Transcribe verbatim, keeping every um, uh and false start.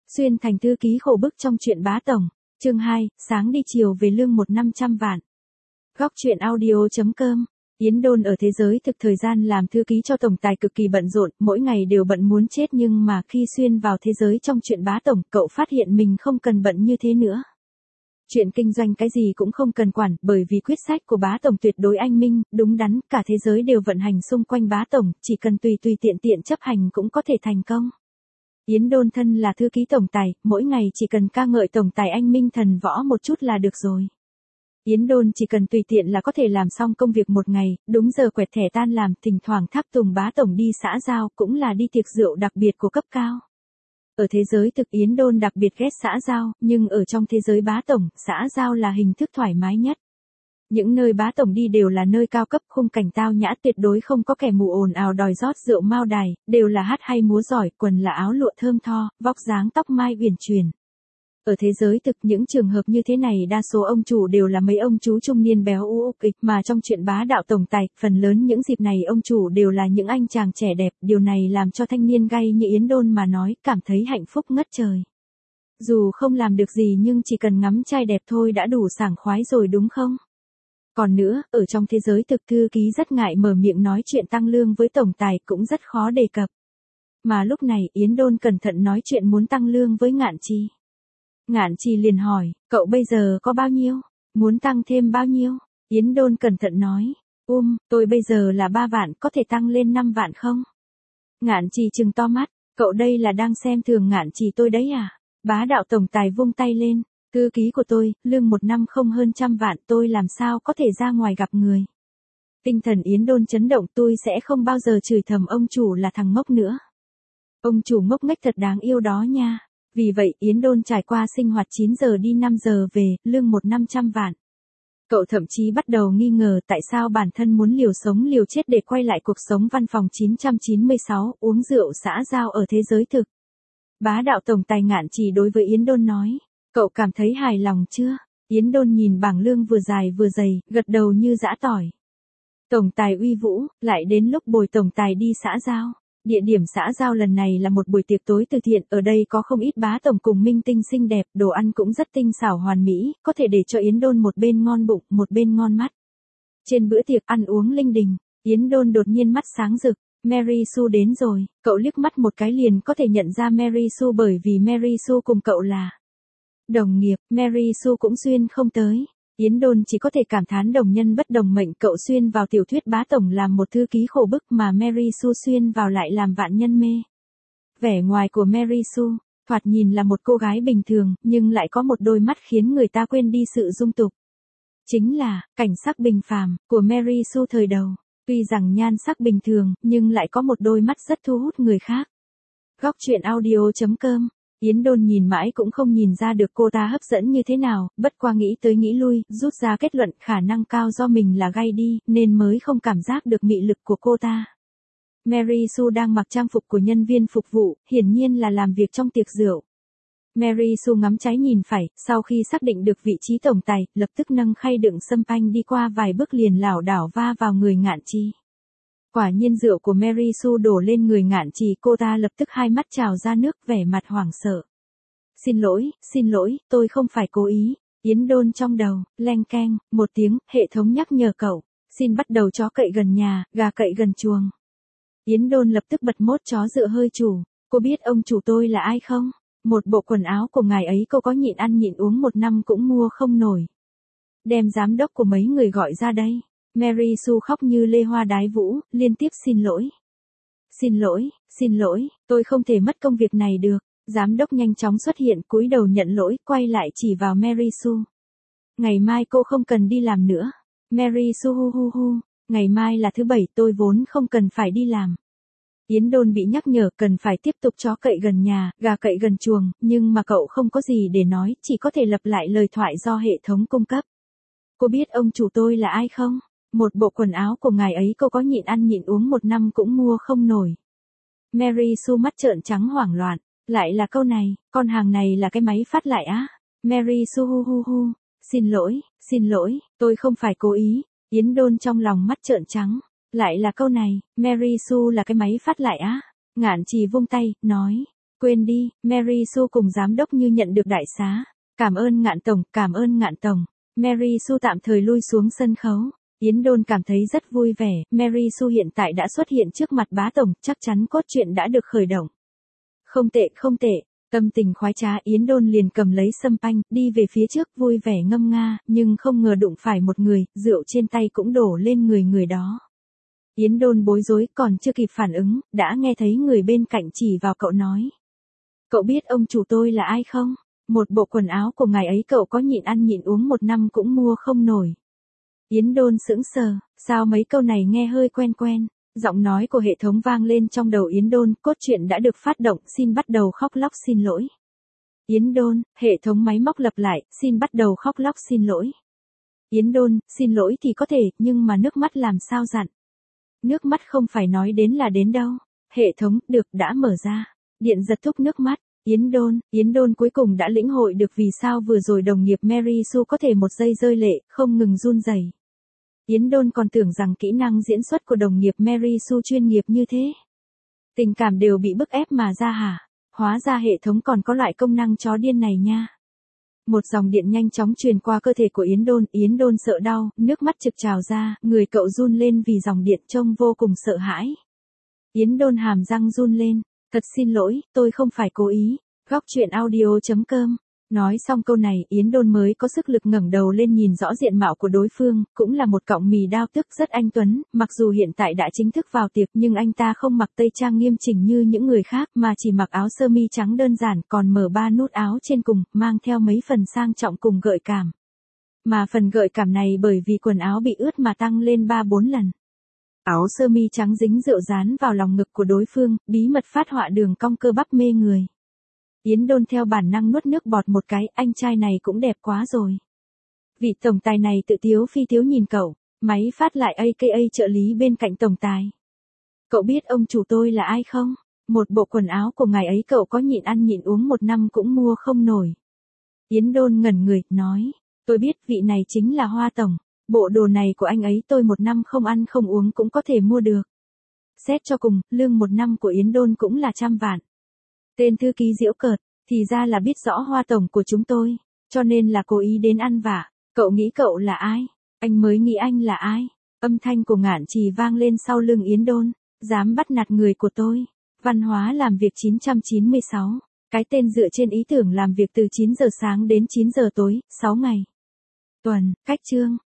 Xuyên thành thư ký khổ bức trong truyện Bá Tổng. Chương hai, sáng đi chiều về lương một năm trăm vạn. Góc truyện audio.com. Yến Đôn ở thế giới thực thời gian làm thư ký cho tổng tài cực kỳ bận rộn, mỗi ngày đều bận muốn chết, nhưng mà khi xuyên vào thế giới trong truyện Bá Tổng, cậu phát hiện mình không cần bận như thế nữa. Chuyện kinh doanh cái gì cũng không cần quản, bởi vì quyết sách của Bá Tổng tuyệt đối anh minh, đúng đắn, cả thế giới đều vận hành xung quanh Bá Tổng, chỉ cần tùy tùy tiện tiện chấp hành cũng có thể thành công. Yến Đôn thân là thư ký tổng tài, mỗi ngày chỉ cần ca ngợi tổng tài anh minh thần võ một chút là được rồi. Yến Đôn chỉ cần tùy tiện là có thể làm xong công việc một ngày, đúng giờ quẹt thẻ tan làm, thỉnh thoảng tháp tùng Bá Tổng đi xã giao, cũng là đi tiệc rượu đặc biệt của cấp cao. Ở thế giới thực Yến Đôn đặc biệt ghét xã giao, nhưng ở trong thế giới Bá Tổng, xã giao là hình thức thoải mái nhất. Những nơi Bá Tổng đi đều là nơi cao cấp, khung cảnh tao nhã, tuyệt đối không có kẻ mù ồn ào đòi rót rượu mao đài, đều là hát hay múa giỏi, quần là áo lụa thơm tho, vóc dáng tóc mai uyển chuyển. Ở thế giới thực những trường hợp như thế này đa số ông chủ đều là mấy ông chú trung niên béo ú ịch, mà trong chuyện Bá Đạo tổng tài, phần lớn những dịp này ông chủ đều là những anh chàng trẻ đẹp, điều này làm cho thanh niên gay như Yến Đôn mà nói, cảm thấy hạnh phúc ngất trời. Dù không làm được gì nhưng chỉ cần ngắm trai đẹp thôi đã đủ sảng khoái rồi đúng không? Còn nữa, ở trong thế giới thực thư ký rất ngại mở miệng nói chuyện tăng lương với tổng tài, cũng rất khó đề cập. Mà lúc này Yến Đôn cẩn thận nói chuyện muốn tăng lương với Ngạn Trì. Ngạn Trì liền hỏi, cậu bây giờ có bao nhiêu? Muốn tăng thêm bao nhiêu? Yến Đôn cẩn thận nói, um, tôi bây giờ là ba vạn, có thể tăng lên năm vạn không? Ngạn Trì trừng to mắt, cậu đây là đang xem thường Ngạn Trì tôi đấy à? Bá Đạo tổng tài vung tay lên. Thư ký của tôi, lương một năm không hơn trăm vạn, tôi làm sao có thể ra ngoài gặp người. Tinh thần Yến Đôn chấn động, tôi sẽ không bao giờ chửi thầm ông chủ là thằng ngốc nữa. Ông chủ ngốc nghếch thật đáng yêu đó nha. Vì vậy Yến Đôn trải qua sinh hoạt chín giờ đi năm giờ về, lương một năm trăm vạn. Cậu thậm chí bắt đầu nghi ngờ tại sao bản thân muốn liều sống liều chết để quay lại cuộc sống văn phòng chín trăm chín mươi sáu, uống rượu xã giao ở thế giới thực. Bá Đạo tổng tài Ngạn Trì đối với Yến Đôn nói. Cậu cảm thấy hài lòng chưa? Yến Đôn nhìn bảng lương vừa dài vừa dày, gật đầu như giã tỏi. Tổng tài uy vũ, lại đến lúc bồi tổng tài đi xã giao. Địa điểm xã giao lần này là một buổi tiệc tối từ thiện, ở đây có không ít bá tổng cùng minh tinh xinh đẹp, đồ ăn cũng rất tinh xảo hoàn mỹ, có thể để cho Yến Đôn một bên ngon bụng, một bên ngon mắt. Trên bữa tiệc ăn uống linh đình, Yến Đôn đột nhiên mắt sáng rực. Mary Sue đến rồi, cậu liếc mắt một cái liền có thể nhận ra Mary Sue bởi vì Mary Sue cùng cậu là đồng nghiệp. Mary Sue cũng xuyên không tới. Yến Đôn chỉ có thể cảm thán đồng nhân bất đồng mệnh, cậu xuyên vào tiểu thuyết Bá Tổng làm một thư ký khổ bức mà Mary Sue xuyên vào lại làm vạn nhân mê. Vẻ ngoài của Mary Sue, thoạt nhìn là một cô gái bình thường, nhưng lại có một đôi mắt khiến người ta quên đi sự dung tục. Chính là, cảnh sắc bình phàm, của Mary Sue thời đầu. Tuy rằng nhan sắc bình thường, nhưng lại có một đôi mắt rất thu hút người khác. Góc truyện audio.com. Yến Đôn nhìn mãi cũng không nhìn ra được cô ta hấp dẫn như thế nào, bất qua nghĩ tới nghĩ lui, rút ra kết luận khả năng cao do mình là gay đi, nên mới không cảm giác được mị lực của cô ta. Mary Sue đang mặc trang phục của nhân viên phục vụ, hiển nhiên là làm việc trong tiệc rượu. Mary Sue ngắm trái nhìn phải, sau khi xác định được vị trí tổng tài, lập tức nâng khay đựng sâm panh đi qua vài bước liền lảo đảo va vào người Ngạn Trì. Quả nhiên rượu của Mary Sue đổ lên người Ngạn Trì, cô ta lập tức hai mắt trào ra nước, vẻ mặt hoảng sợ. Xin lỗi, xin lỗi, tôi không phải cố ý. Yến Đôn trong đầu, leng keng, một tiếng, hệ thống nhắc nhở cậu. Xin bắt đầu chó cậy gần nhà, gà cậy gần chuồng. Yến Đôn lập tức bật mốt chó dựa hơi chủ. Cô biết ông chủ tôi là ai không? Một bộ quần áo của ngài ấy cô có nhịn ăn nhịn uống một năm cũng mua không nổi. Đem giám đốc của mấy người gọi ra đây. Mary Sue khóc như lê hoa đái vũ, liên tiếp xin lỗi. Xin lỗi, xin lỗi, tôi không thể mất công việc này được. Giám đốc nhanh chóng xuất hiện, cúi đầu nhận lỗi, quay lại chỉ vào Mary Sue. Ngày mai cô không cần đi làm nữa. Mary Sue hu hu hu, ngày mai là thứ bảy, tôi vốn không cần phải đi làm. Yến Đôn bị nhắc nhở cần phải tiếp tục chó cậy gần nhà, gà cậy gần chuồng, nhưng mà cậu không có gì để nói, chỉ có thể lặp lại lời thoại do hệ thống cung cấp. Cô biết ông chủ tôi là ai không? Một bộ quần áo của ngài ấy cô có nhịn ăn nhịn uống một năm cũng mua không nổi. Mary Sue mắt trợn trắng hoảng loạn, lại là câu này, con hàng này là cái máy phát lại á. Mary Sue hu hu hu, xin lỗi, xin lỗi, tôi không phải cố ý. Yến Đôn trong lòng mắt trợn trắng, lại là câu này, Mary Sue là cái máy phát lại á. Ngạn Trì vung tay, nói, Quên đi, Mary Sue cùng giám đốc như nhận được đại xá. Cảm ơn Ngạn tổng, cảm ơn Ngạn tổng. Mary Sue tạm thời lui xuống sân khấu. Yến Đôn cảm thấy rất vui vẻ, Mary Sue hiện tại đã xuất hiện trước mặt bá tổng, chắc chắn cốt truyện đã được khởi động. Không tệ, không tệ. Tâm tình khoái trá, Yến Đôn liền cầm lấy sâm panh, đi về phía trước vui vẻ ngâm nga, nhưng không ngờ đụng phải một người, rượu trên tay cũng đổ lên người người đó. Yến Đôn bối rối, còn chưa kịp phản ứng, đã nghe thấy người bên cạnh chỉ vào cậu nói. Cậu biết ông chủ tôi là ai không? Một bộ quần áo của ngài ấy cậu có nhịn ăn nhịn uống một năm cũng mua không nổi. Yến Đôn sững sờ, sao mấy câu này nghe hơi quen quen. Giọng nói của hệ thống vang lên trong đầu Yến Đôn, cốt truyện đã được phát động, xin bắt đầu khóc lóc xin lỗi. Yến Đôn, hệ thống máy móc lặp lại, xin bắt đầu khóc lóc xin lỗi. Yến Đôn, xin lỗi thì có thể, nhưng mà nước mắt làm sao dặn. Nước mắt không phải nói đến là đến đâu. Hệ thống, được, đã mở ra. Điện giật thúc nước mắt. Yến Đôn, Yến Đôn cuối cùng đã lĩnh hội được vì sao vừa rồi đồng nghiệp Mary Sue có thể một giây rơi lệ, không ngừng run rẩy. Yến Đôn còn tưởng rằng kỹ năng diễn xuất của đồng nghiệp Mary Sue chuyên nghiệp như thế. Tình cảm đều bị bức ép mà ra hả? Hóa ra hệ thống còn có loại công năng chó điên này nha. Một dòng điện nhanh chóng truyền qua cơ thể của Yến Đôn, Yến Đôn sợ đau, nước mắt trực trào ra, người cậu run lên vì dòng điện trông vô cùng sợ hãi. Yến Đôn hàm răng run lên, thật xin lỗi, tôi không phải cố ý. Góc truyện audio chấm com. Nói xong câu này, Yến Đôn mới có sức lực ngẩng đầu lên nhìn rõ diện mạo của đối phương, cũng là một cọng mì đao tức rất anh tuấn, mặc dù hiện tại đã chính thức vào tiệc nhưng anh ta không mặc tây trang nghiêm chỉnh như những người khác mà chỉ mặc áo sơ mi trắng đơn giản, còn mở ba nút áo trên cùng, mang theo mấy phần sang trọng cùng gợi cảm. Mà phần gợi cảm này bởi vì quần áo bị ướt mà tăng lên ba bốn lần. Áo sơ mi trắng dính rượu dán vào lòng ngực của đối phương, bí mật phát họa đường cong cơ bắp mê người. Yến Đôn theo bản năng nuốt nước bọt một cái, anh trai này cũng đẹp quá rồi. Vị tổng tài này tự tiếu phi tiếu nhìn cậu, máy phát lại a ca a trợ lý bên cạnh tổng tài. Cậu biết ông chủ tôi là ai không? Một bộ quần áo của ngài ấy cậu có nhịn ăn nhịn uống một năm cũng mua không nổi. Yến Đôn ngẩn người, nói, tôi biết vị này chính là Hoa tổng, bộ đồ này của anh ấy tôi một năm không ăn không uống cũng có thể mua được. Xét cho cùng, lương một năm của Yến Đôn cũng là trăm vạn. Tên thư ký giễu cợt, thì ra là biết rõ Hoa tổng của chúng tôi, cho nên là cố ý đến ăn vạ. Cậu nghĩ cậu là ai? Anh mới nghĩ anh là ai? Âm thanh của Ngạn Trì vang lên sau lưng Yến Đôn, dám bắt nạt người của tôi. Văn hóa làm việc chín trăm chín mươi sáu, cái tên dựa trên ý tưởng làm việc từ chín giờ sáng đến chín giờ tối, sáu ngày. Tuần, cách chương.